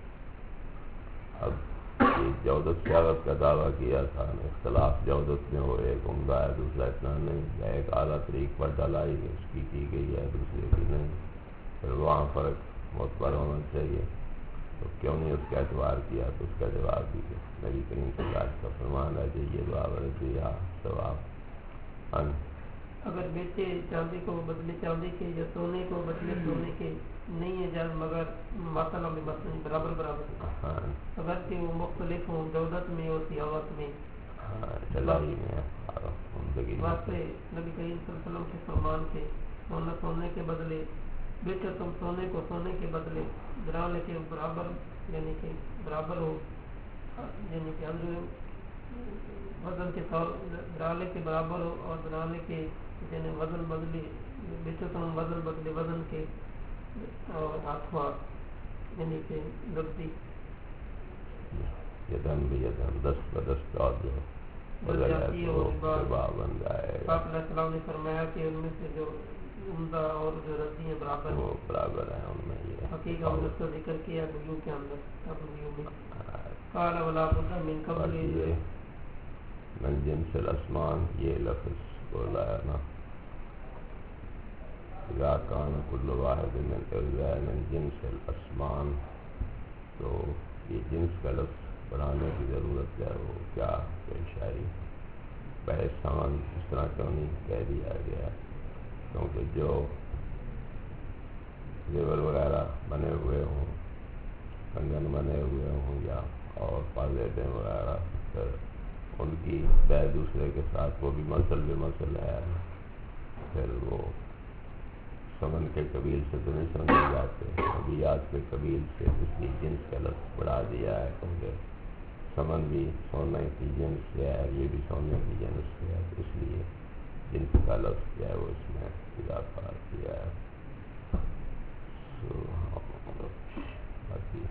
S1: اب یہ جودت سیاغت کا دعویٰ کیا تھا، اختلاف جودت میں ہو، ایک عمدہ ہے دوسرا اتنا نہیں، یا ایک اعلیٰ طریق پر ڈلائی اس کی گئی ہے دوسرے کی نہیں، پھر وہاں فرق معتبر ہونا چاہیے. تو کیوں نہیں اس کا اعتبار کیا؟ تو اس کا جواب بھی نبی کریم صلی اللہ علیہ وسلم کا فرمان ہے کہ یہ دعا ورزیہ ثواب ان
S2: اگر بیچے چاندی کو بدلے چاندی کے یا سونے کو بدلے سونے کے نہیں ہے جائز، مگر مثلا بھی مثلا برابر برابر اگر کہ وہ مختلف ہوں جودت میں اور سیاوت میں.
S1: ڈلائی میں
S2: واسطے نبی کریم صلی اللہ علیہ وسلم کے فرمان کے سونے کے بدلے بیچو تم سونے کو سونے کے بدلے درالے کے برابر، یعنی کہ برابر ہو، یعنی کہ وزن کے طور درالے کے برابر ہو اور درالے کے یعنی وزن بدلے بیچو تم وزن بدلے وزن کے اور ہاتھوں یعنی کہ لبدی
S1: یدن بھی یدن دست بدست اور جو بدل ہے تو ربا بن جائے گا.
S2: آپ علیہ السلام نے فرمایا کہ ان میں سے جو عمدہ اور جو رسی ہیں برابر
S1: وہ برابر ہیں ان میں. یہ
S2: حقیقہ میں اس کا ذکر کیا بیو کے اندر بیو میں قال ولا بد من قبل
S1: من جنس الاسمان یہ لفظ بولا ہے نا، اذا کان کل واحد من اجزاء من جنس الاسمان. تو یہ جنس کا لفظ بڑھانے کی ضرورت ہے، وہ کیا پیش آئی؟ بحث سامان اس طرح کیوں نہیں کہہ دیا گیا؟ کیونکہ جو زیور وغیرہ بنے ہوئے ہوں، کنگن بنے ہوئے ہوں یا اور پازیٹیں وغیرہ، پھر ان کی بے دوسرے کے ساتھ وہ بھی مثل بے مثل ہے. پھر وہ سمن کے قبیل سے تو نہیں سمجھے جاتے، طبیعت کے قبیل سے اس لیے جنس کا لفظ بڑھا دیا ہے. کیونکہ سمن بھی سونے کی جنس سے ہے، یہ بھی سونے کی جنس سے ہے، اس لیے جنس کا لفظ جو ہے وہ اس میں اضافہ کیا ہے. باقی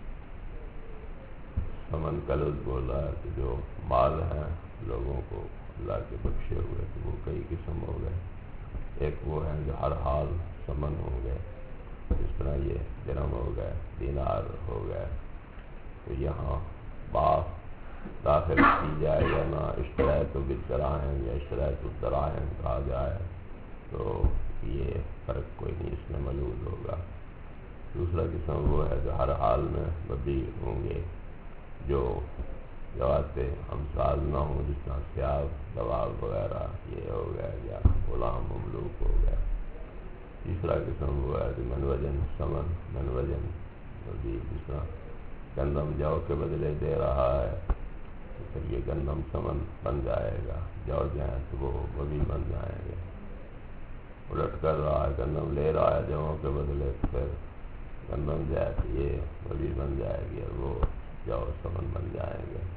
S1: سمن کا لفظ بولا ہے کہ جو مال ہیں لوگوں کو اللہ کے بخشے ہوئے تو وہ کئی قسم ہو گئے. ایک وہ ہیں جو ہر حال سمن ہو گئے، جس طرح یہ درہم ہو گئے، دینار ہو گئے. تو یہاں باپ داخل کی جائے یا نہ اشترائط بالدراہم یا اشترائط الدراہم کہا جائے تو یہ فرق کوئی نہیں اس میں ملحوظ ہوگا. دوسرا قسم وہ ہے جو ہر حال میں مبیع ہوں گے، جو جواتے امثال نہ ہوں، جس طرح سیاب دواب وغیرہ یہ ہو گیا یا غلام مملوک ہو گیا. تیسرا قسم وہ ہے جو من وجن سمن من وجن مبیع، جس طرح گندم جو کے بدلے دے رہا ہے تو پھر یہ گندم سمن بن جائے گا. جو جائیں تو وہ مبیع بن جائیں گے. الٹ کر رہا ہے، گندم لے رہا ہے جو کے بدلے، پھر گندم جائے تو یہ مبیع بن جائے گی اور وہ جاؤ سمن بن جائیں گے.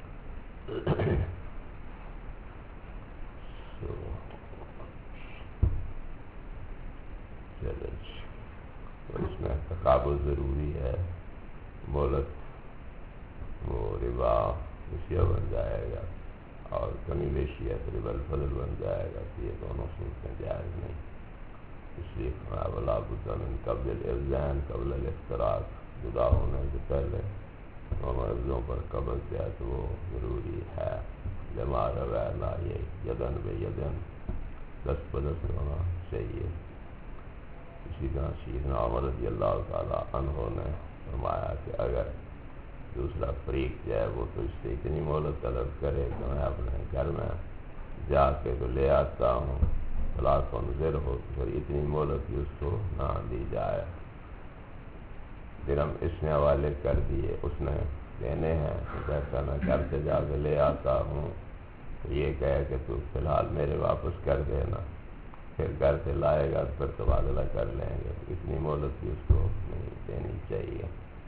S1: چلے تو اس میں تقابل ضروری ہے. مولت وہ ربا اشیاء بن جائے گا اور کمی بیشی ہے تو ربا الفضل بن جائے گا. تو یہ دونوں صورتیں جائز نہیں. اس لیے ولا بد من قبل الابزان قبل الافتراق، جدا ہونے سے پہلے دونوں عرضوں پر قبض جائے تو وہ ضروری ہے. جمع روینا یہ یدن بے یدن دست بدست ہونا چاہیے. اسی طرح سیدنا عمر رضی اللہ تعالیٰ عنہ نے فرمایا کہ اگر دوسرا فریق جو ہے وہ تو اس سے اتنی مہلت طلب کرے کہ میں اپنے گھر میں جا کے تو لے آتا ہوں، طلاق منظر ہو تو پھر اتنی مہلت بھی اس کو نہ دی جائے. درہم اس نے حوالے کر دیے، اس نے دینے ہیں تو کہتا میں گھر سے جا کے لے آتا ہوں، تو یہ کہے کہ تو فی الحال میرے واپس کر دینا، پھر گھر سے لائے گا تو پھر تبادلہ کر لیں گے. اتنی مہلت بھی اس کو نہیں دینی چاہیے.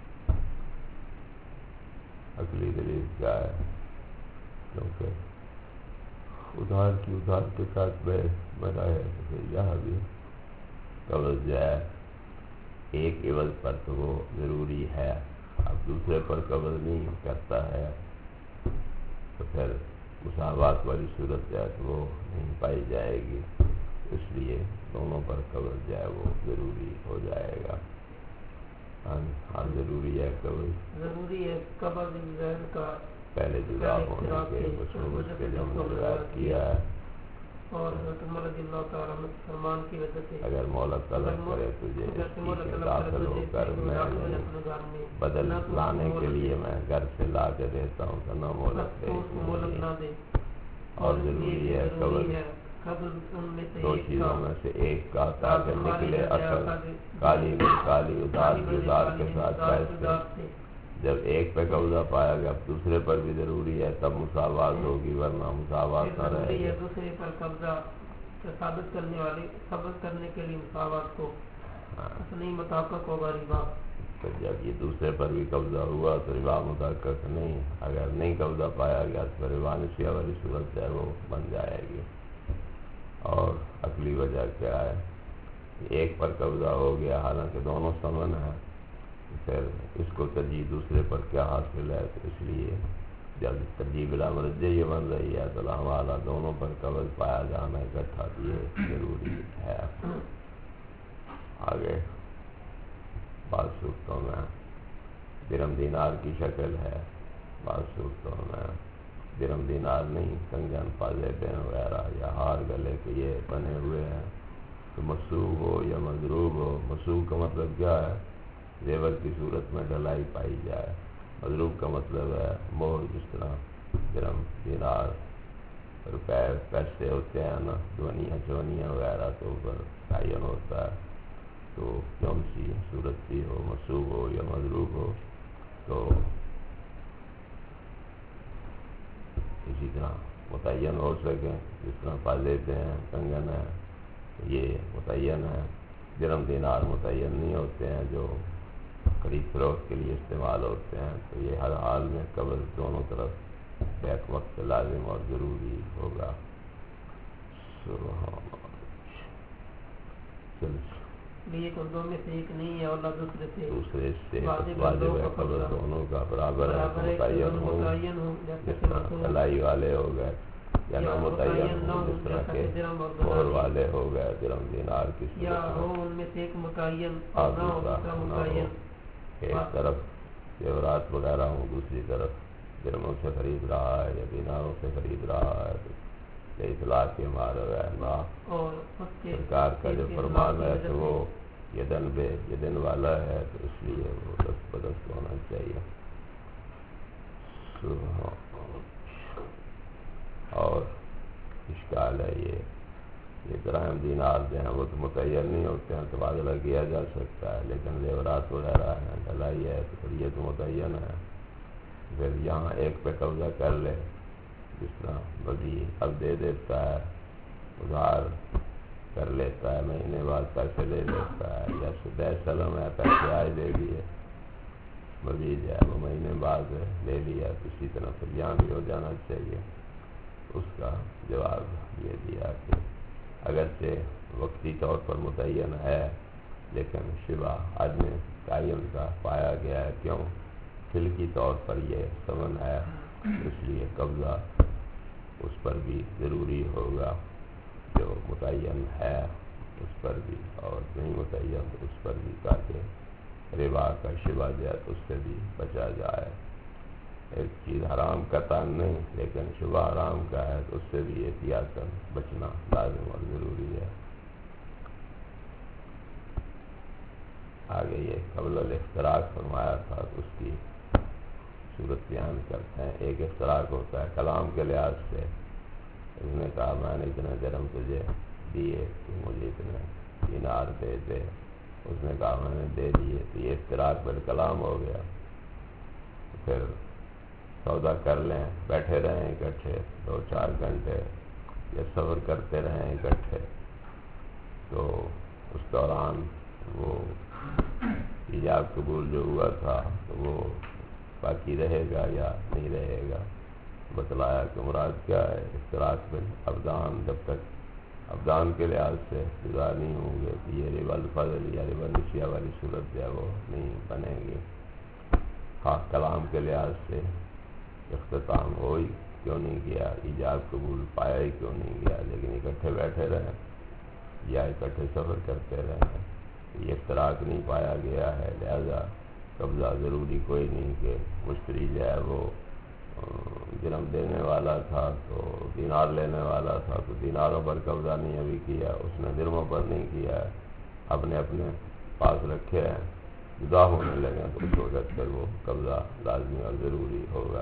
S1: عقلی دلیل کیا ہے؟ کیونکہ ادھار کی ادھار کے ساتھ بنا ہے تو پھر یہاں بھی قبض جائے. ایک عوض پر تو وہ ضروری ہے، اب دوسرے پر قبض نہیں کرتا ہے تو پھر مساوات والی صورت جو ہے تو وہ نہیں پائی جائے گی. اس لیے دونوں پر قبض جائے وہ ضروری ہو جائے گا. ہاں ضروری ہے قبض،
S2: ضروری ہے قبض ذہن کا
S1: پہلے جدا ہونے کے وجہ کے جو ہم نے روایت کیا ہے.
S2: اور حضرت عمر رضی اللہ تعالیٰ عنہ فرمان کی وجہ سے
S1: اگر مہلت طلب کرے تجھے داخل ہو کر میں بدل لانے کے لیے میں گھر سے لا کے دیتا ہوں تو نہ مہلت دے. اور ضروری ہے قبض دو چیزوں میں سے ایک کا تاکہ نکلے اثر کالی میں کالی ادار کے ساتھ بیٹھ. جب ایک پہ قبضہ پایا گیا اب دوسرے پر بھی ضروری ہے تب مساوات ہوگی، ورنہ مساوات نہ رہے گی.
S2: دوسرے پر قبضہ ثابت کرنے کے لیے مساوات کو نہیں مطابق ہوگا ربا.
S1: تو جب یہ دوسرے پر بھی قبضہ ہوا تو ربا مطابق نہیں. اگر نہیں قبضہ پایا گیا تو ربا نسیہ والی صورت ہے وہ بن جائے گی. اور اگلی وجہ کیا ہے؟ ایک پر قبضہ ہو گیا حالانکہ دونوں ثمن ہیں، پھر اس کو ترجیح دوسرے پر کیا حاصل ہے؟ تو اس لیے جب ترجیح بلا مرجع یہ بن رہی ہے تو والا دونوں پر قبض پایا جانا اکٹھا یہ ضروری ہے. آگے بعض صورتوں میں درہم دینار کی شکل ہے، بعض صورتوں میں درہم دینار نہیں، کنگن پاجیبیں وغیرہ یا ہار گلے کے یہ بنے ہوئے ہیں تو مسوغ ہو یا مضروب ہو. مسوغ کا مطلب کیا ہے؟ زیور کی صورت میں ڈھلائی پائی جائے. مضروب کا مطلب ہے مہر، جس طرح درہم دینار روپے پیسے ہوتے ہیں نا، دونیاں چونیاں وغیرہ تو اوپر تعین ہوتا ہے. تو کون سی صورت بھی ہو، مسوغ ہو یا مضروب ہو تو اسی طرح متعین ہو سکیں. جس طرح پالیتے ہیں کنگن ہیں یہ متعین ہے. درہم دینار متعین نہیں ہوتے ہیں جو خرید فروخت کے لیے استعمال ہوتے ہیں. تو یہ ہر حال میں قبض دونوں طرف بیک وقت لازم اور ضروری ہوگا.
S2: یہ دو میں سے ایک نہیں ہے اور دوسرے سے
S1: واجب ہے قبض دونوں کا برابر ہے. متعین ہو جس طرح کلائی والے ہو گئے یا نہ متعین ہو جس طرح کے مہر والے ہو گئے درہم دینار کی
S2: ان میں سے ایک متعین
S1: اور دوسرا نہ ہو. ایک طرف زیورات وغیرہ ہوں، دوسری طرف درہموں سے خرید رہا ہے یا دیناروں سے خرید رہا ہے تو اطلاع کے مارے نا سرکار کا جو فرمان ہے تو وہ یدن والا ہے تو اس لیے وہ دست بدست ہونا چاہیے. اور اشکال ہے یہ درہم دینار جو ہیں وہ تو متعین نہیں ہوتے ہیں، تبادلہ کیا جا سکتا ہے، لیکن زیورات وغیرہ ہیں ڈھلائی ہے تو پھر یہ تو متعین ہے. پھر یہاں ایک پہ قبضہ کر لے، جس طرح بزی اب دے دیتا ہے، ادھار کر لیتا ہے، مہینے بعد پیسے لے لیتا ہے، یا بیع سلم ہے پیسے آئے دے دیے مزید ہے وہ مہینے بعد لے لیا تو اسی طرح پھر یہاں بھی ہو جانا چاہیے. اس کا جواب یہ دیا کہ اگرچہ وقتی طور پر متعین ہے لیکن شبہ عدم تعین کا پایا گیا ہے. کیوں؟ فلکی طور پر یہ ثمن ہے، اس لیے قبضہ اس پر بھی ضروری ہوگا، جو متعین ہے اس پر بھی اور نہیں متعین اس پر بھی، تاکہ ربا کا شبہ جو ہے اس سے بھی بچا جائے. ایک چیز حرام قطعا نہیں لیکن شبہ حرام کا ہے تو اس سے بھی احتیاطاً بچنا لازم اور ضروری ہے. آگے یہ قبل الافتراق فرمایا تھا تو اس کی صورت بیان کرتے ہیں. ایک افتراق ہوتا ہے کلام کے لحاظ سے. اس نے کہا میں نے اتنے درہم تجھے دیے تو مجھے اتنے دینار دے دے. اس نے کہا میں نے دے دیے تو یہ افتراق بالکلام ہو گیا. پھر سودا کر لیں، بیٹھے رہیں اکٹھے 2-4 گھنٹے یا صبر کرتے رہیں اکٹھے، تو اس دوران وہ ایجاب قبول جو ہوا تھا تو وہ باقی رہے گا یا نہیں رہے گا. بتلایا کہ مراد کیا ہے، افتراق بالابدان، جب تک ابدان کے لحاظ سے جدا نہیں ہوں گے تو یہ ربا الفضل یا ربا النسیہ والی صورت جو ہے وہ نہیں بنے گی. ہاں کلام کے لحاظ سے اختتام ہو ہی کیوں نہیں گیا، ایجاب قبول پایا ہی کیوں نہیں گیا، لیکن اکٹھے بیٹھے رہیں یا اکٹھے سفر کرتے رہیں یہ افتراق نہیں پایا گیا ہے. لہذا قبضہ ضروری کوئی نہیں کہ مشتری جو ہے وہ درہم دینے والا تھا تو دینار لینے والا تھا تو دیناروں پر قبضہ نہیں ابھی کیا، اس نے درہموں پر نہیں کیا ہے، اپنے اپنے پاس رکھے ہیں. جدا ہونے لگے تو اس وقت پھر وہ قبضہ لازمی اور ضروری ہوگا.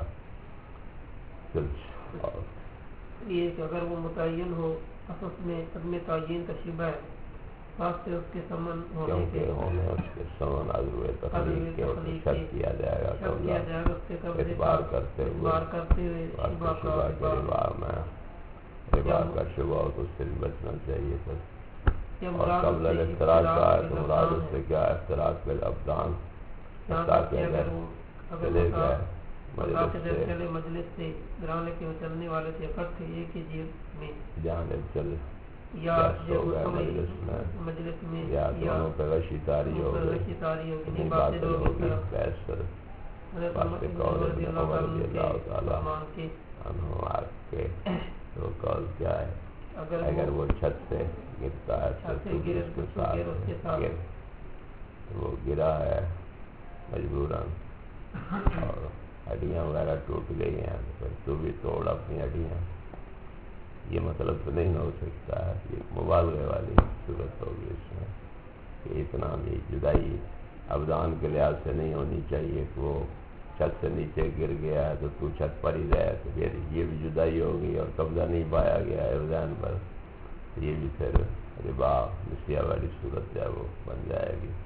S2: یہ کہ اگر وہ متعین ہو اصل میں عدم تعین کا شبہ ہے، خاص سے اس کے ثمن ہونے کے
S1: اس کے ثمن عذر تخلیق کے شک کیا جائے گا قبضہ اعتبار کرتے ہوئے شبہ کے ربا میں ربا کا شبہ ہو تو اس سے بھی بچنا چاہیے. پھر اور قبل الافتراق کا ہے تو مراد اس سے کیا ہے، افتراق بالابدان، تاکہ اگر چلے گئے
S2: مجلس سے گرانے کے چلنے والے سے اکٹھے ایک ہی جیب میں
S1: جانب چل
S2: یا
S1: ہو گئے مجلس میں یا دونوں پہ غشی طاری ہو گئی، نہیں باطل ہوگی بحث پر واسطے قول ابن عمر رضی اللہ تعالیٰ عنہ آپ کے تو قول کیا ہے، اگر وہ چھت سے گرتا ہے تو اس کے ساتھ گر وہ گرا ہے مجبوراً اور ہڈیاں وغیرہ ٹوٹ گئی ہیں پھر تو بھی توڑ اپنی ہڈیاں، یہ مطلب تو نہیں ہو سکتا ہے. یہ مبالغے والی صورت ہوگی اس میں کہ اتنا بھی جدائی ابدان کے لحاظ سے نہیں ہونی چاہیے کہ وہ چھت سے نیچے گر گیا ہے تو تو چھت پر ہی رہے تو پھر یہ بھی جدائی ہوگی اور قبضہ نہیں پایا گیا ہے ابدان پر، یہ بھی پھر ربا نسیہ والی صورت جو ہے وہ بن جائے گی.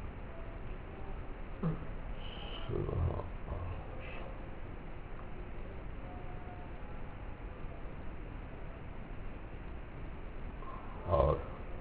S1: اور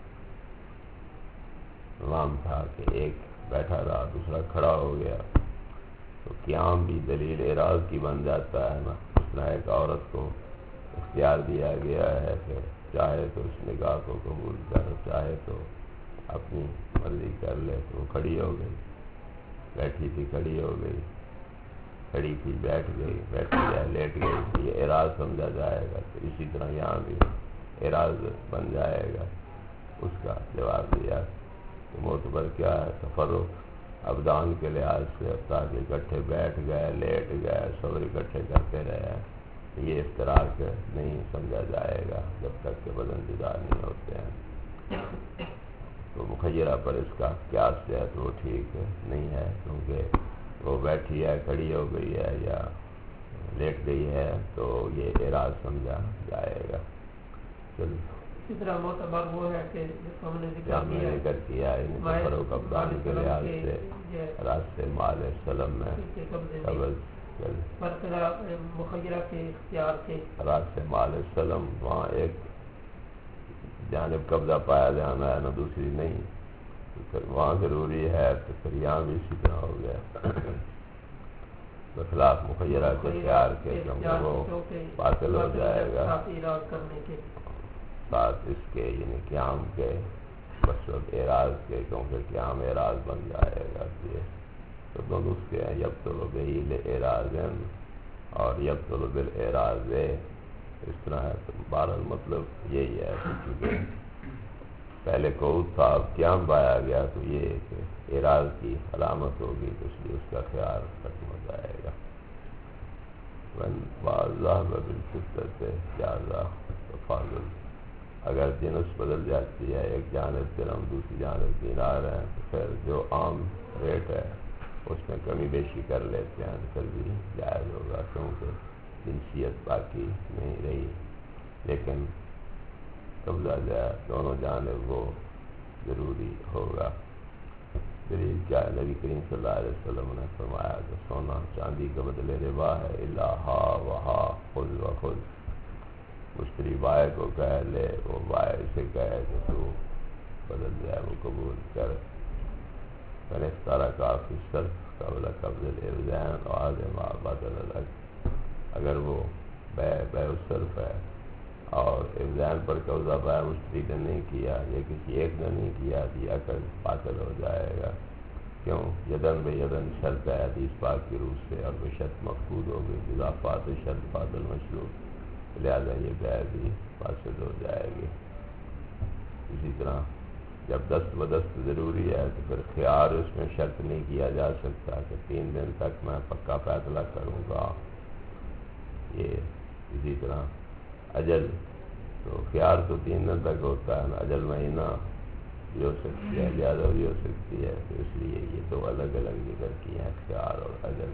S1: نظام تھا کہ ایک بیٹھا رہا دوسرا کھڑا ہو گیا تو قیام بھی دلیل اعراض کی بن جاتا ہے نا. اس طرح ایک عورت کو اختیار دیا گیا ہے کہ چاہے تو اس نکاح کو قبول کر، چاہے تو اپنی مرضی کر لے. تو وہ کھڑی ہو گئی، بیٹھی تھی کھڑی ہو گئی، کھڑی تھی بیٹھ گئی، بیٹھی ہے لیٹ گئی، یہ اعراض سمجھا جائے گا. تو اسی طرح یہاں بھی اعراض بن جائے گا. اس کا جواب دیا کہ معتبر کیا ہے، تفرق ابدان کے لحاظ سے تاکہ اکٹھے بیٹھ گئے لیٹ گئے صبر اکٹھے کرتے رہے، یہ افتراق نہیں سمجھا جائے گا جب تک کہ بدن جدا نہیں ہوتے ہیں. تو مخیرہ پر اس کا قیاس جو ہے تو وہ ٹھیک نہیں ہے کیونکہ وہ بیٹھی ہے کھڑی ہو گئی ہے یا لیٹ گئی ہے تو یہ اعراض سمجھا جائے گا.
S2: اسی طرح معتبر وہ ہے کہ جس کو ہم نے
S1: ذکر کیا ہے فروغ ابدان کے لحاظ سے راستے مال سلم میں
S2: مخیرہ کے اختیار کے
S1: راستے مال سلم وہاں ایک جانب قبضہ پایا جانا ہے نہ دوسری نہیں، تو پھر وہاں ضروری ہے تو پھر یہاں بھی اسی طرح ہو گیا. بخلاف مخیرہ کے اختیار کے کیونکہ وہ باطل ہو جائے گا ساتھ اس کے یعنی قیام کے مشرب اعراض کے، کیونکہ قیام اعراض بن جائے گا. تو دونوں اس کے ہیں یبطل بہی اعراض اور یبطل بالاعراض اس طرح ہے. تو بہرحال مطلب یہی ہے کہ چونکہ پہلے قعود تھا اب قیام پایا گیا تو یہ کہ اعراض کی علامت ہوگی تو اس لیے اس کا خیال ختم ہو جائے گا. واضح بالفطرت جازا تفاضل، اگر جنس بدل جاتی ہے، ایک جانب درہم دوسری جانب دینار ہیں تو پھر جو عام ریٹ ہے اس میں کمی بیشی کر لیتے ہیں پھر بھی جائز ہوگا کیونکہ جنسیت باقی نہیں رہی. لیکن قبضہ جائے دونوں جانب وہ ضروری ہوگا. دلیل کیا ہے؟ نبی کریم صلی اللہ علیہ وسلم نے فرمایا کہ سونا چاندی کا بدلے ربا ہے، الا ہا وہا خذ و خذ. مشتری بائع کو کہہ لے، وہ بائع سے کہے کہ تو بدل جائے وہ قبول کر. فَإِنِ اشْتَرَكَا فِي الشَّرْطِ قَبْلَ قَبْضِ الْإِبْدَانِ وَعَدَمَ بَدَلَ الْعَقْدِ، اگر وہ بیع الصرف ہے اور ابدان پر قبضہ بائع مشتری نے نہیں کیا یا کسی ایک نے نہیں کیا تو یہ عقد باطل ہو جائے گا. کیوں؟ یدن بے یدن شرط ہے حدیث پاک کی روح سے، اور وہ شرط مفقود ہو گئی، اضافات شرط باطل مشروط، لہذا یہ بیع بھی فاسد ہو جائے گی. اسی طرح جب دست بدست ضروری ہے تو پھر خیار اس میں شرط نہیں کیا جا سکتا کہ 3 دن تک میں پکا فیصلہ کروں گا. یہ اسی طرح اجل تو خیار تو 3 دن تک ہوتا ہے نا، اجل مہینہ بھی ہو سکتی ہے، زیادہ بھی ہو سکتی ہے. تو اس لیے یہ دو الگ الگ ذکر کیے ہیں، خیار اور اجل.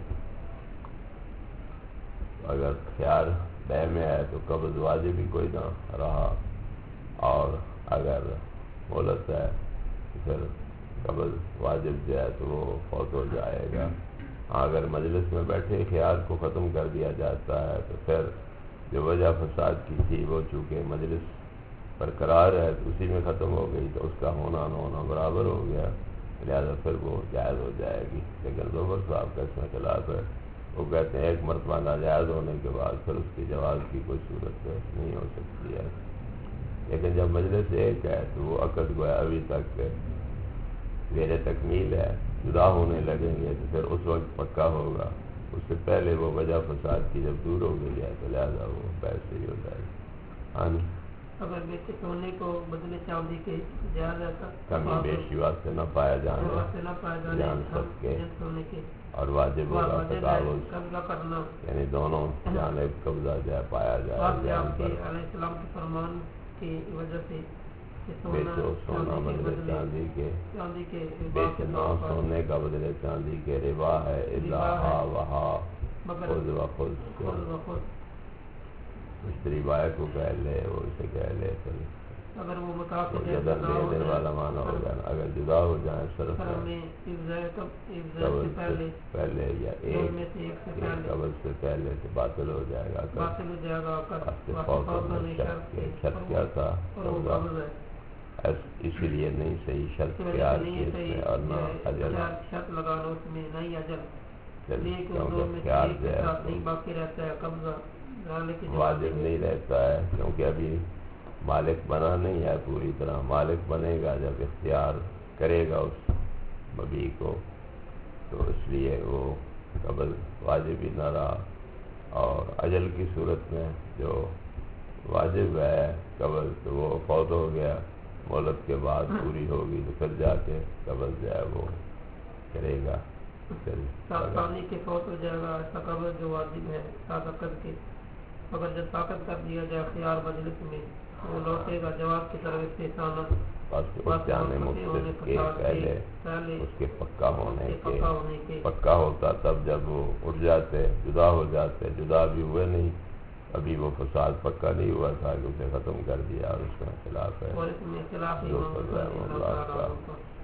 S1: اگر خیار بیع میں ہے تو قبض واجب ہی کوئی نہ رہا، اور اگر مہلت ہے تو پھر قبض واجب جو ہے تو وہ فوت ہو جائے گا. اگر مجلس میں بیٹھے خیار کو ختم کر دیا جاتا ہے تو پھر جو وجہ فساد کی تھی وہ چونکہ مجلس برقرار ہے تو اسی میں ختم ہو گئی تو اس کا ہونا نہ ہونا برابر ہو گیا، لہذا پھر وہ جائز ہو جائے گی. لیکن ظفر صاحب کا اس میں خلاف ہے، وہ کہتے ہیں ایک مرتبہ ناجائز ہونے کے بعد پھر اس کی جواز کی کوئی صورت نہیں ہو سکتی ہے. لیکن جب مجلس ایک ہے تو وہ عقد گویا ابھی تک غیر تکمیل ہے، جدا ہونے لگیں گے تو پھر اس وقت پکا ہوگا. اس سے پہلے وہ وجہ فساد کی جب دور ہو گئی ہے تو لہذا وہ پیسے ہی ہو جائے گی.
S2: اگر بیچے سونے کو بدلے چاندی کے جائز ہے،
S1: کمی بیشی واسطے نہ پایا جانے جان سب کے، اور واجب ہوگا تقابض،
S2: کرنا
S1: یعنی دونوں جانب قبضہ جائے پایا جائے جان پر.
S2: علیہ السلام کے فرمان کی وجہ سے
S1: بیچو سونا بدلے چاندی کے، بیچنا سونے کا بدلے چاندی کے ربا ہے، الا ہا وہا خذ و خذ. مشتری بائع کو کہہ لے، وہ اسے کہہ لے، پھر
S2: اگر وہ متاثر
S1: دینے والا معنی ہوگا نا. اگر جدا ہو جائیں صرف پہلے یا ایک قبض سے پہلے تو باطل ہو جائے گا. شرط کیا تھا؟ اسی لیے نہیں صحیح شرط خیال کی اس میں، اور نہ اجل.
S2: شرط لگانا اس میں نہیں اجل،
S1: کیونکہ خیال جو ہے
S2: باقی رہتا ہے، قبضہ
S1: واجب نہیں رہتا ہے کیونکہ ابھی مالک بنا نہیں ہے پوری طرح. مالک بنے گا جب اختیار کرے گا اس مبیع کو، تو اس لیے وہ قبض واجب ہی نہ رہا. اور اجل کی صورت میں جو واجب ہے قبض تو وہ فوت ہو گیا، مہلت کے بعد پوری ہوگی تو پھر جا کے قبض جو ہے وہ کرے گا.
S2: پانی کے فوت ہو جائے گا ایسا قبض جو واجب ہے طاقت کے. اگر جب طاقت کر دیا جائے خیار مجلس میں وہ لوٹے گا جواب کی طرف استحسان
S1: بس جانے مختلف کے پہلے اس کے پکا ہونے کے پکا ہوتا تب جب وہ اٹھ جاتے، جدا ہو جاتے. جدا بھی ہوئے نہیں، ابھی وہ فساد پکا نہیں ہوا تھا کہ اسے ختم کر دیا، اور اس میں خلاف ہے.